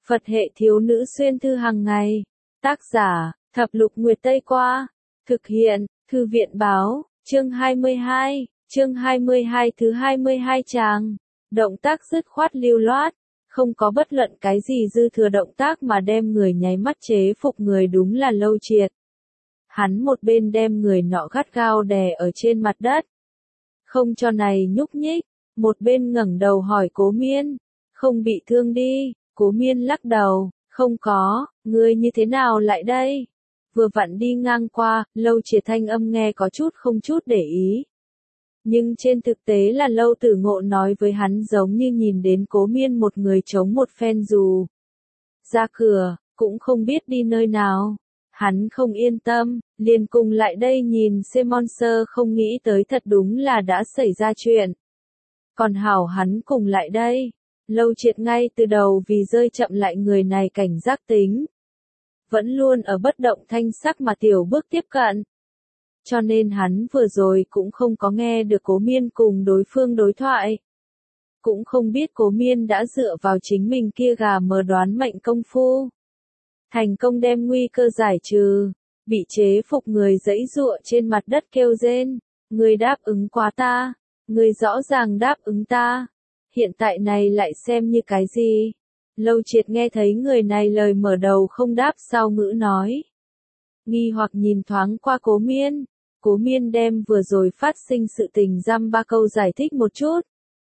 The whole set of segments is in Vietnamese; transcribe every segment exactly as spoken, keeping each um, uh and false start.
Phật hệ thiếu nữ xuyên thư hàng ngày. Tác giả, Thập lục Nguyệt Tây Qua. Thực hiện, Thư viện Báo, chương hai mươi hai, chương hai mươi hai thứ hai mươi hai trang. Động tác dứt khoát lưu loát, không có bất luận cái gì dư thừa động tác mà đem người nháy mắt chế phục người đúng là Lâu Triệt. Hắn một bên đem người nọ gắt gao đè ở trên mặt đất, không cho này nhúc nhích, một bên ngẩng đầu hỏi Cố Miên, không bị thương đi? Cố Miên lắc đầu, không có, ngươi như thế nào lại đây? Vừa vặn đi ngang qua, Lâu Triệt thanh âm nghe có chút không chút để ý. Nhưng trên thực tế là Lâu Tử Ngộ nói với hắn giống như nhìn đến Cố Miên một người chống một phen dù. Ra cửa, cũng không biết đi nơi nào. Hắn không yên tâm, liền cùng lại đây nhìn xem Monster, không nghĩ tới thật đúng là đã xảy ra chuyện. Còn hảo hắn cùng lại đây. Lâu Triệt ngay từ đầu vì rơi chậm lại người này cảnh giác tính. Vẫn luôn ở bất động thanh sắc mà tiểu bước tiếp cận. Cho nên hắn vừa rồi cũng không có nghe được Cố Miên cùng đối phương đối thoại. Cũng không biết Cố Miên đã dựa vào chính mình kia gà mờ đoán mệnh công phu. Thành công đem nguy cơ giải trừ, bị chế phục người giãy giụa trên mặt đất kêu rên. Người đáp ứng quá ta, người rõ ràng đáp ứng ta. Hiện tại này lại xem như cái gì? Lâu Triệt nghe thấy người này lời mở đầu không đáp sau ngữ nói. Nghi hoặc nhìn thoáng qua Cố Miên. Cố Miên đem vừa rồi phát sinh sự tình dăm ba câu giải thích một chút.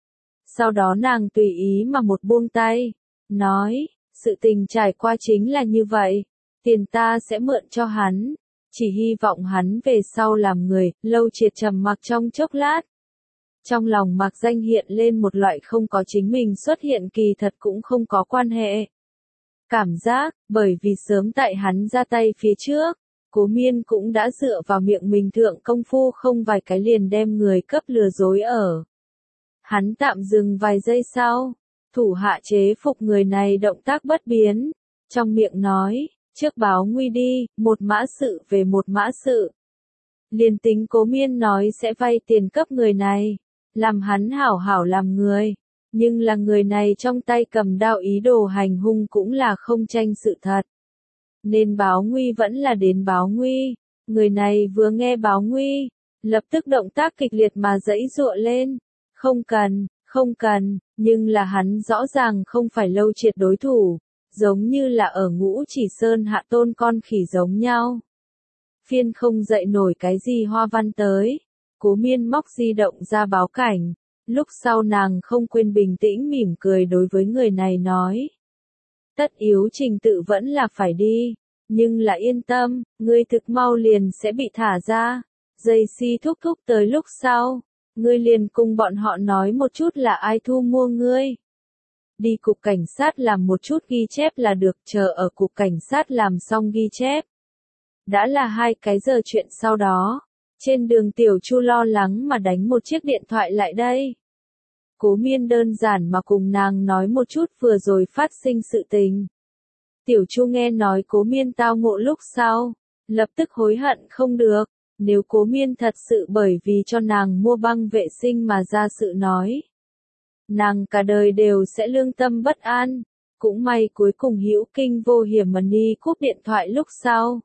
Sau đó nàng tùy ý mà một buông tay. Nói, sự tình trải qua chính là như vậy. Tiền ta sẽ mượn cho hắn. Chỉ hy vọng hắn về sau làm người. Lâu Triệt trầm mặc trong chốc lát. Trong lòng Mạc Danh hiện lên một loại không có chính mình xuất hiện kỳ thật cũng không có quan hệ. Cảm giác, bởi vì sớm tại hắn ra tay phía trước, Cố Miên cũng đã dựa vào miệng mình thượng công phu không vài cái liền đem người cấp lừa dối ở. Hắn tạm dừng vài giây sau, thủ hạ chế phục người này động tác bất biến, trong miệng nói, trước báo nguy đi, một mã sự về một mã sự. Liền tính Cố Miên nói sẽ vay tiền cấp người này. Làm hắn hảo hảo làm người, nhưng là người này trong tay cầm đao ý đồ hành hung cũng là không tranh sự thật. Nên báo nguy vẫn là đến báo nguy, người này vừa nghe báo nguy, lập tức động tác kịch liệt mà giãy giụa lên, không cần, không cần, nhưng là hắn rõ ràng không phải Lâu Triệt đối thủ, giống như là ở Ngũ Chỉ Sơn hạ tôn con khỉ giống nhau. Phiên không dậy nổi cái gì hoa văn tới. Cố Miên móc di động ra báo cảnh, lúc sau nàng không quên bình tĩnh mỉm cười đối với người này nói. Tất yếu trình tự vẫn là phải đi, nhưng là yên tâm, ngươi thực mau liền sẽ bị thả ra. Dây si thúc thúc tới lúc sau, ngươi liền cùng bọn họ nói một chút là ai thu mua ngươi. Đi cục cảnh sát làm một chút ghi chép là được, chờ ở cục cảnh sát làm xong ghi chép. Đã là hai cái giờ chuyện sau đó. Trên đường Tiểu Chu lo lắng mà đánh một chiếc điện thoại lại đây. Cố Miên đơn giản mà cùng nàng nói một chút vừa rồi phát sinh sự tình. Tiểu Chu nghe nói Cố Miên tao ngộ lúc sau, lập tức hối hận không được, nếu Cố Miên thật sự bởi vì cho nàng mua băng vệ sinh mà ra sự nói. Nàng cả đời đều sẽ lương tâm bất an, cũng may cuối cùng hữu kinh vô hiểm mà ni cúp điện thoại lúc sau.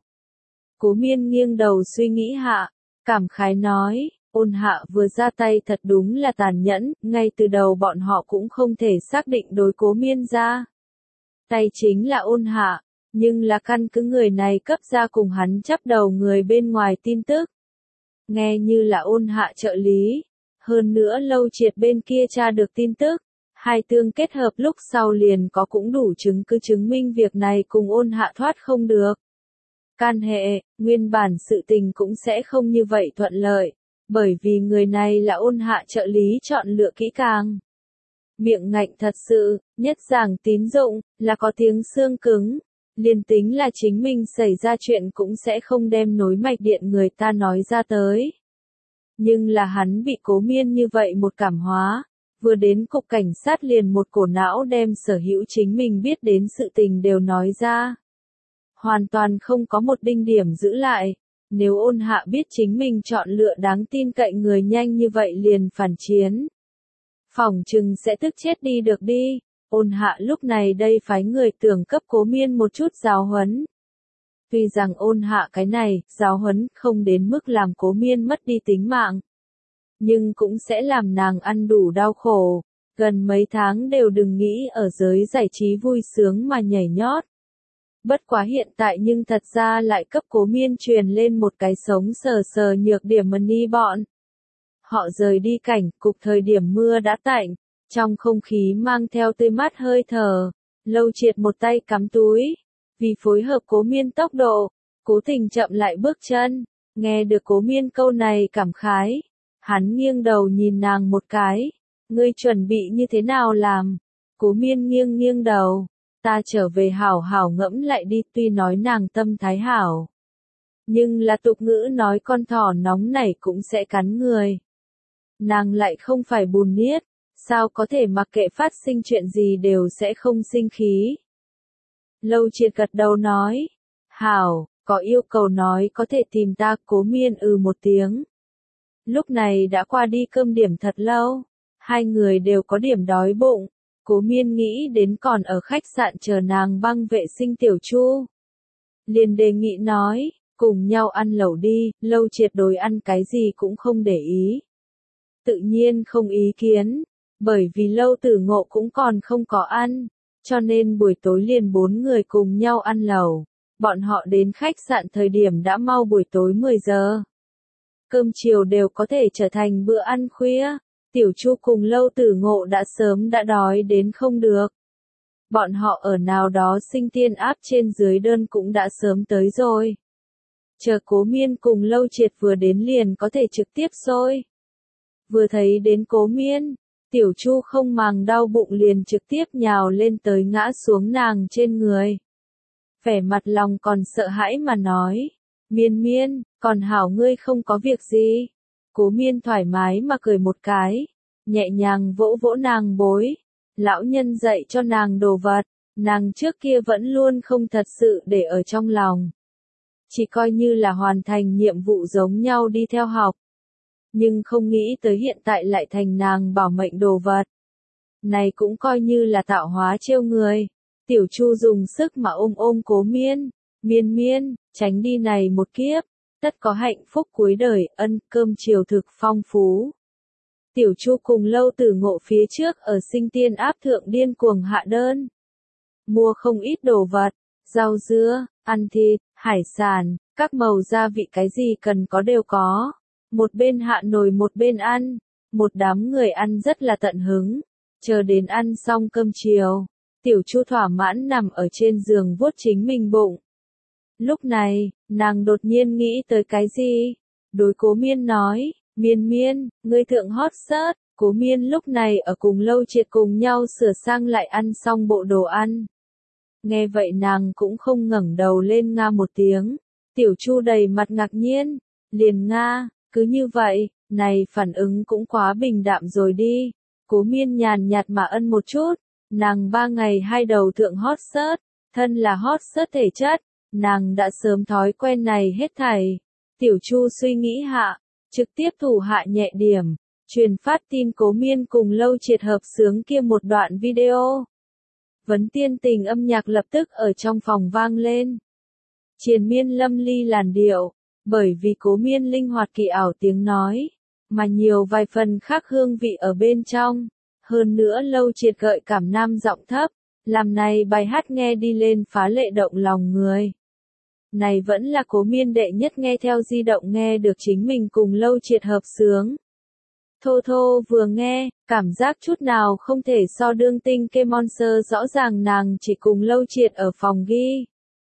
Cố Miên nghiêng đầu suy nghĩ hạ. Cảm khái nói, Ôn Hạ vừa ra tay thật đúng là tàn nhẫn, ngay từ đầu bọn họ cũng không thể xác định đối Cố Miên ra. Tay chính là Ôn Hạ, nhưng là căn cứ người này cấp ra cùng hắn chắp đầu người bên ngoài tin tức. Nghe như là Ôn Hạ trợ lý, hơn nữa Lâu Triệt bên kia tra được tin tức, hai tương kết hợp lúc sau liền có cũng đủ chứng cứ chứng minh việc này cùng Ôn Hạ thoát không được. Can hệ, nguyên bản sự tình cũng sẽ không như vậy thuận lợi, bởi vì người này là Ôn Hạ trợ lý chọn lựa kỹ càng. Miệng ngạnh thật sự, nhất giảng tín dụng, là có tiếng xương cứng, liền tính là chính mình xảy ra chuyện cũng sẽ không đem nối mạch điện người ta nói ra tới. Nhưng là hắn bị Cố Miên như vậy một cảm hóa, vừa đến cục cảnh sát liền một cổ não đem sở hữu chính mình biết đến sự tình đều nói ra. Hoàn toàn không có một đinh điểm giữ lại, nếu Ôn Hạ biết chính mình chọn lựa đáng tin cậy người nhanh như vậy liền phản chiến. Phỏng chừng sẽ tức chết đi được đi, Ôn Hạ lúc này đây phái người tưởng cấp Cố Miên một chút giáo huấn. Tuy rằng Ôn Hạ cái này, giáo huấn, không đến mức làm Cố Miên mất đi tính mạng. Nhưng cũng sẽ làm nàng ăn đủ đau khổ, gần mấy tháng đều đừng nghĩ ở giới giải trí vui sướng mà nhảy nhót. Bất quá hiện tại nhưng thật ra lại cấp Cố Miên truyền lên một cái sống sờ sờ nhược điểm mani bọn. Họ rời đi cảnh, cục thời điểm mưa đã tạnh, trong không khí mang theo tươi mát hơi thở, Lâu Triệt một tay cắm túi, vì phối hợp Cố Miên tốc độ, cố tình chậm lại bước chân, nghe được Cố Miên câu này cảm khái, hắn nghiêng đầu nhìn nàng một cái, ngươi chuẩn bị như thế nào làm? Cố Miên nghiêng nghiêng đầu, ta trở về hảo hảo ngẫm lại đi, tuy nói nàng tâm thái hảo. Nhưng là tục ngữ nói con thỏ nóng nảy cũng sẽ cắn người. Nàng lại không phải bùn niết, sao có thể mặc kệ phát sinh chuyện gì đều sẽ không sinh khí. Lâu Triệt gật đầu nói, hảo, có yêu cầu nói có thể tìm ta. Cố Miên ừ một tiếng. Lúc này đã qua đi cơm điểm thật lâu, hai người đều có điểm đói bụng. Cố Miên nghĩ đến còn ở khách sạn chờ nàng băng vệ sinh Tiểu Chu. Liền đề nghị nói, cùng nhau ăn lẩu đi. Lâu Triệt đối ăn cái gì cũng không để ý. Tự nhiên không ý kiến, bởi vì Lâu Tử Ngộ cũng còn không có ăn, cho nên buổi tối liền bốn người cùng nhau ăn lẩu. Bọn họ đến khách sạn thời điểm đã mau buổi tối mười giờ. Cơm chiều đều có thể trở thành bữa ăn khuya. Tiểu Chu cùng Lâu Tử Ngộ đã sớm đã đói đến không được. Bọn họ ở nào đó sinh tiên áp trên dưới đơn cũng đã sớm tới rồi. Chờ Cố Miên cùng Lâu Triệt vừa đến liền có thể trực tiếp xôi. Vừa thấy đến Cố Miên, Tiểu Chu không màng đau bụng liền trực tiếp nhào lên tới ngã xuống nàng trên người. Vẻ mặt lòng còn sợ hãi mà nói, Miên Miên, còn hảo ngươi không có việc gì. Cố Miên thoải mái mà cười một cái, nhẹ nhàng vỗ vỗ nàng bối. Lão nhân dạy cho nàng đồ vật, nàng trước kia vẫn luôn không thật sự để ở trong lòng. Chỉ coi như là hoàn thành nhiệm vụ giống nhau đi theo học. Nhưng không nghĩ tới hiện tại lại thành nàng bảo mệnh đồ vật. Này cũng coi như là tạo hóa trêu người. Tiểu Chu dùng sức mà ôm ôm Cố Miên. Miên Miên, tránh đi này một kiếp. Tất có hạnh phúc cuối đời, ân, cơm chiều thực phong phú. Tiểu Chu cùng Lâu Tử Ngộ phía trước ở sinh tiên áp thượng điên cuồng hạ đơn. Mua không ít đồ vật, rau dưa, ăn thịt, hải sản, các màu gia vị cái gì cần có đều có. Một bên hạ nồi một bên ăn, một đám người ăn rất là tận hứng. Chờ đến ăn xong cơm chiều, Tiểu Chu thỏa mãn nằm ở trên giường vuốt chính mình bụng. Lúc này, nàng đột nhiên nghĩ tới cái gì? Đối Cố Miên nói, Miên Miên, ngươi thượng hot search. Cố Miên lúc này ở cùng Lâu Triệt cùng nhau sửa sang lại ăn xong bộ đồ ăn. Nghe vậy nàng cũng không ngẩng đầu lên nga một tiếng. Tiểu Chu đầy mặt ngạc nhiên, liền nga, cứ như vậy, này phản ứng cũng quá bình đạm rồi đi. Cố Miên nhàn nhạt mà ân một chút, nàng ba ngày hai đầu thượng hot search, thân là hot search thể chất, nàng đã sớm thói quen này hết thảy. Tiểu Chu suy nghĩ hạ, trực tiếp thủ hạ nhẹ điểm, truyền phát tin Cố Miên cùng Lâu Triệt hợp sướng kia một đoạn video. Vấn tiên tình âm nhạc lập tức ở trong phòng vang lên. Triền miên lâm ly làn điệu, bởi vì Cố Miên linh hoạt kỳ ảo tiếng nói, mà nhiều vài phần khác hương vị ở bên trong. Hơn nữa Lâu Triệt gợi cảm nam giọng thấp, làm này bài hát nghe đi lên phá lệ động lòng người. Này vẫn là Cố Miên đệ nhất nghe theo di động nghe được chính mình cùng Lâu Triệt hợp sướng. Thô thô vừa nghe, cảm giác chút nào không thể so đương tinh kê monster, rõ ràng nàng chỉ cùng Lâu Triệt ở phòng ghi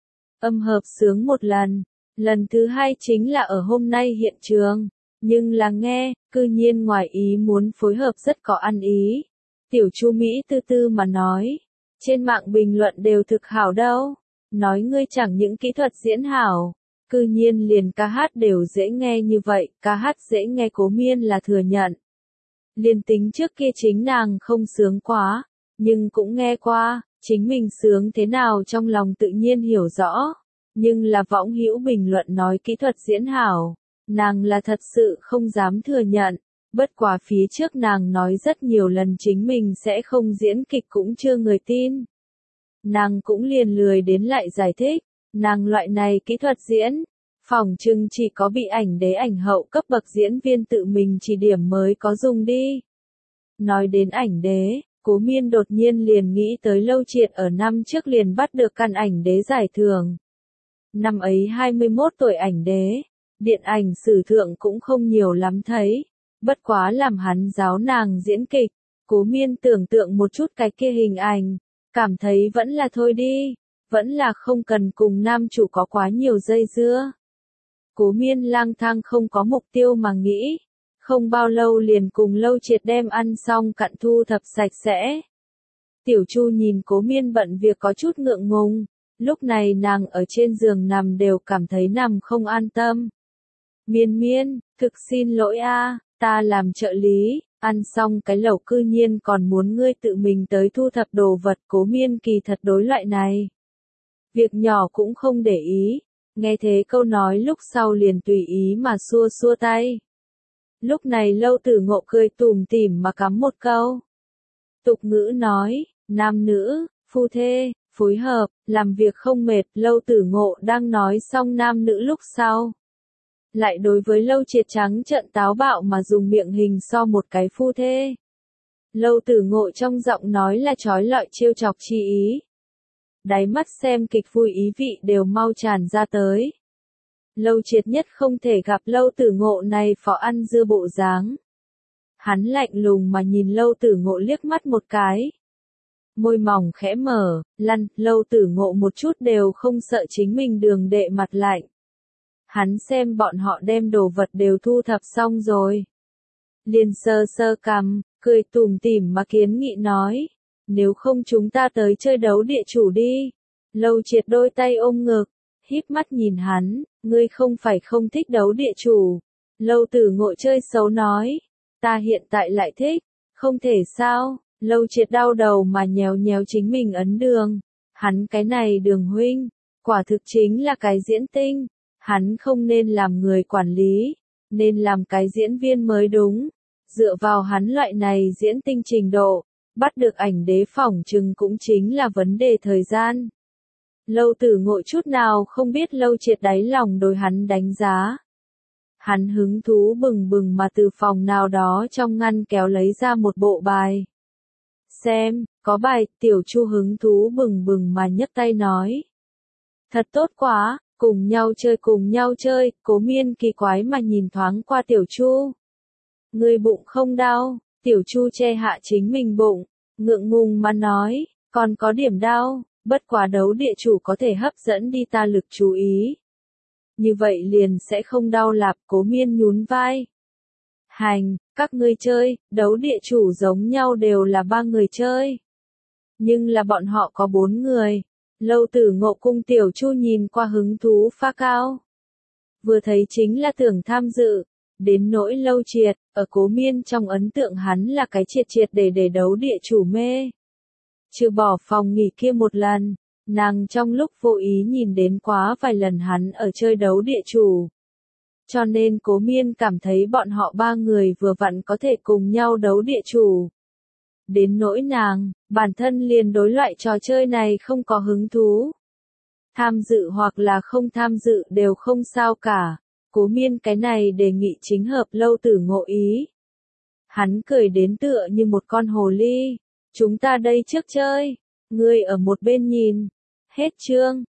âm hợp sướng một lần. Lần thứ hai chính là ở hôm nay hiện trường, nhưng là nghe, cư nhiên ngoài ý muốn phối hợp rất có ăn ý. Tiểu Chu Mỹ tư tư mà nói, trên mạng bình luận đều thực hảo đâu, nói ngươi chẳng những kỹ thuật diễn hảo, cư nhiên liền ca hát đều dễ nghe như vậy, ca hát dễ nghe Cố Miên là thừa nhận. Liền tính trước kia chính nàng không sướng quá, nhưng cũng nghe qua, chính mình sướng thế nào trong lòng tự nhiên hiểu rõ. Nhưng là võng hữu bình luận nói kỹ thuật diễn hảo, nàng là thật sự không dám thừa nhận, Bất quá phía trước nàng nói rất nhiều lần chính mình sẽ không diễn kịch cũng chưa người tin. Nàng cũng liền lười đến lại giải thích, nàng loại này kỹ thuật diễn, phỏng chừng chỉ có bị ảnh đế ảnh hậu cấp bậc diễn viên tự mình chỉ điểm mới có dùng đi. Nói đến ảnh đế, Cố Miên đột nhiên liền nghĩ tới Lâu Triệt ở năm trước liền bắt được căn ảnh đế giải thưởng. Năm ấy hai mươi mốt tuổi ảnh đế, điện ảnh sử thượng cũng không nhiều lắm thấy, bất quá làm hắn giáo nàng diễn kịch, Cố Miên tưởng tượng một chút cái kia hình ảnh, cảm thấy vẫn là thôi đi, vẫn là không cần cùng nam chủ có quá nhiều dây dưa. Cố Miên lang thang không có mục tiêu mà nghĩ, không bao lâu liền cùng Lâu Triệt đem ăn xong cặn thu thập sạch sẽ. Tiểu Chu nhìn Cố Miên bận việc có chút ngượng ngùng, lúc này nàng ở trên giường nằm đều cảm thấy nằm không an tâm. Miên Miên, thực xin lỗi a, ta làm trợ lý, ăn xong cái lẩu cư nhiên còn muốn ngươi tự mình tới thu thập đồ vật. Cố Miên kỳ thật đối loại này. Việc nhỏ cũng không để ý, nghe thế câu nói lúc sau liền tùy ý mà xua xua tay. Lúc này Lâu Tử Ngộ cười tủm tỉm mà cắm một câu. Tục ngữ nói, nam nữ, phu thê, phối hợp, làm việc không mệt. Lâu Tử Ngộ đang nói xong nam nữ lúc sau. Lại đối với Lâu Triệt trắng trợn táo bạo mà dùng miệng hình so một cái phu thê. Lâu Tử Ngộ trong giọng nói là trói lọi trêu chọc chi ý. Đáy mắt xem kịch vui ý vị đều mau tràn ra tới. Lâu Triệt nhất không thể gặp Lâu Tử Ngộ này phó ăn dưa bộ dáng. Hắn lạnh lùng mà nhìn Lâu Tử Ngộ liếc mắt một cái. Môi mỏng khẽ mở, lăn. Lâu Tử Ngộ một chút đều không sợ chính mình đường đệ mặt lạnh. Hắn xem bọn họ đem đồ vật đều thu thập xong rồi. Liền sơ sơ cằm, cười tủm tỉm mà kiến nghị nói. Nếu không chúng ta tới chơi đấu địa chủ đi. Lâu Triệt đôi tay ôm ngực, híp mắt nhìn hắn, ngươi không phải không thích đấu địa chủ. Lâu Tử Ngộ chơi xấu nói, ta hiện tại lại thích, không thể sao. Lâu Triệt đau đầu mà nhéo nhéo chính mình ấn đường. Hắn cái này Đường huynh, quả thực chính là cái diễn tinh. Hắn không nên làm người quản lý, nên làm cái diễn viên mới đúng. Dựa vào hắn loại này diễn tinh trình độ, bắt được ảnh đế phỏng chừng cũng chính là vấn đề thời gian. Lâu Tử Ngộ chút nào không biết Lâu Triệt đáy lòng đối hắn đánh giá. Hắn hứng thú bừng bừng mà từ phòng nào đó trong ngăn kéo lấy ra một bộ bài. Xem, có bài. Tiểu Chu hứng thú bừng bừng mà nhấc tay nói. Thật tốt quá, cùng nhau chơi cùng nhau chơi. Cố Miên kỳ quái mà nhìn thoáng qua Tiểu Chu. Ngươi bụng không đau? Tiểu Chu che hạ chính mình bụng, ngượng ngùng mà nói, còn có điểm đau, bất quá đấu địa chủ có thể hấp dẫn đi ta lực chú ý. Như vậy liền sẽ không đau lạp. Cố Miên nhún vai. Hành, các ngươi chơi, đấu địa chủ giống nhau đều là ba người chơi. Nhưng là bọn họ có bốn người. Lâu Tử Ngộ cung Tiểu Chu nhìn qua hứng thú pha cao. Vừa thấy chính là tưởng tham dự. Đến nỗi Lâu Triệt, ở Cố Miên trong ấn tượng hắn là cái triệt triệt để để đấu địa chủ mê. Trừ bỏ phòng nghỉ kia một lần, nàng trong lúc vô ý nhìn đến quá vài lần hắn ở chơi đấu địa chủ. Cho nên Cố Miên cảm thấy bọn họ ba người vừa vặn có thể cùng nhau đấu địa chủ. Đến nỗi nàng, bản thân liền đối loại trò chơi này không có hứng thú. Tham dự hoặc là không tham dự đều không sao cả. Cố Miên cái này đề nghị chính hợp Lâu Tử Ngộ ý. Hắn cười đến tựa như một con hồ ly. Chúng ta đây trước chơi, ngươi ở một bên nhìn. Hết chương.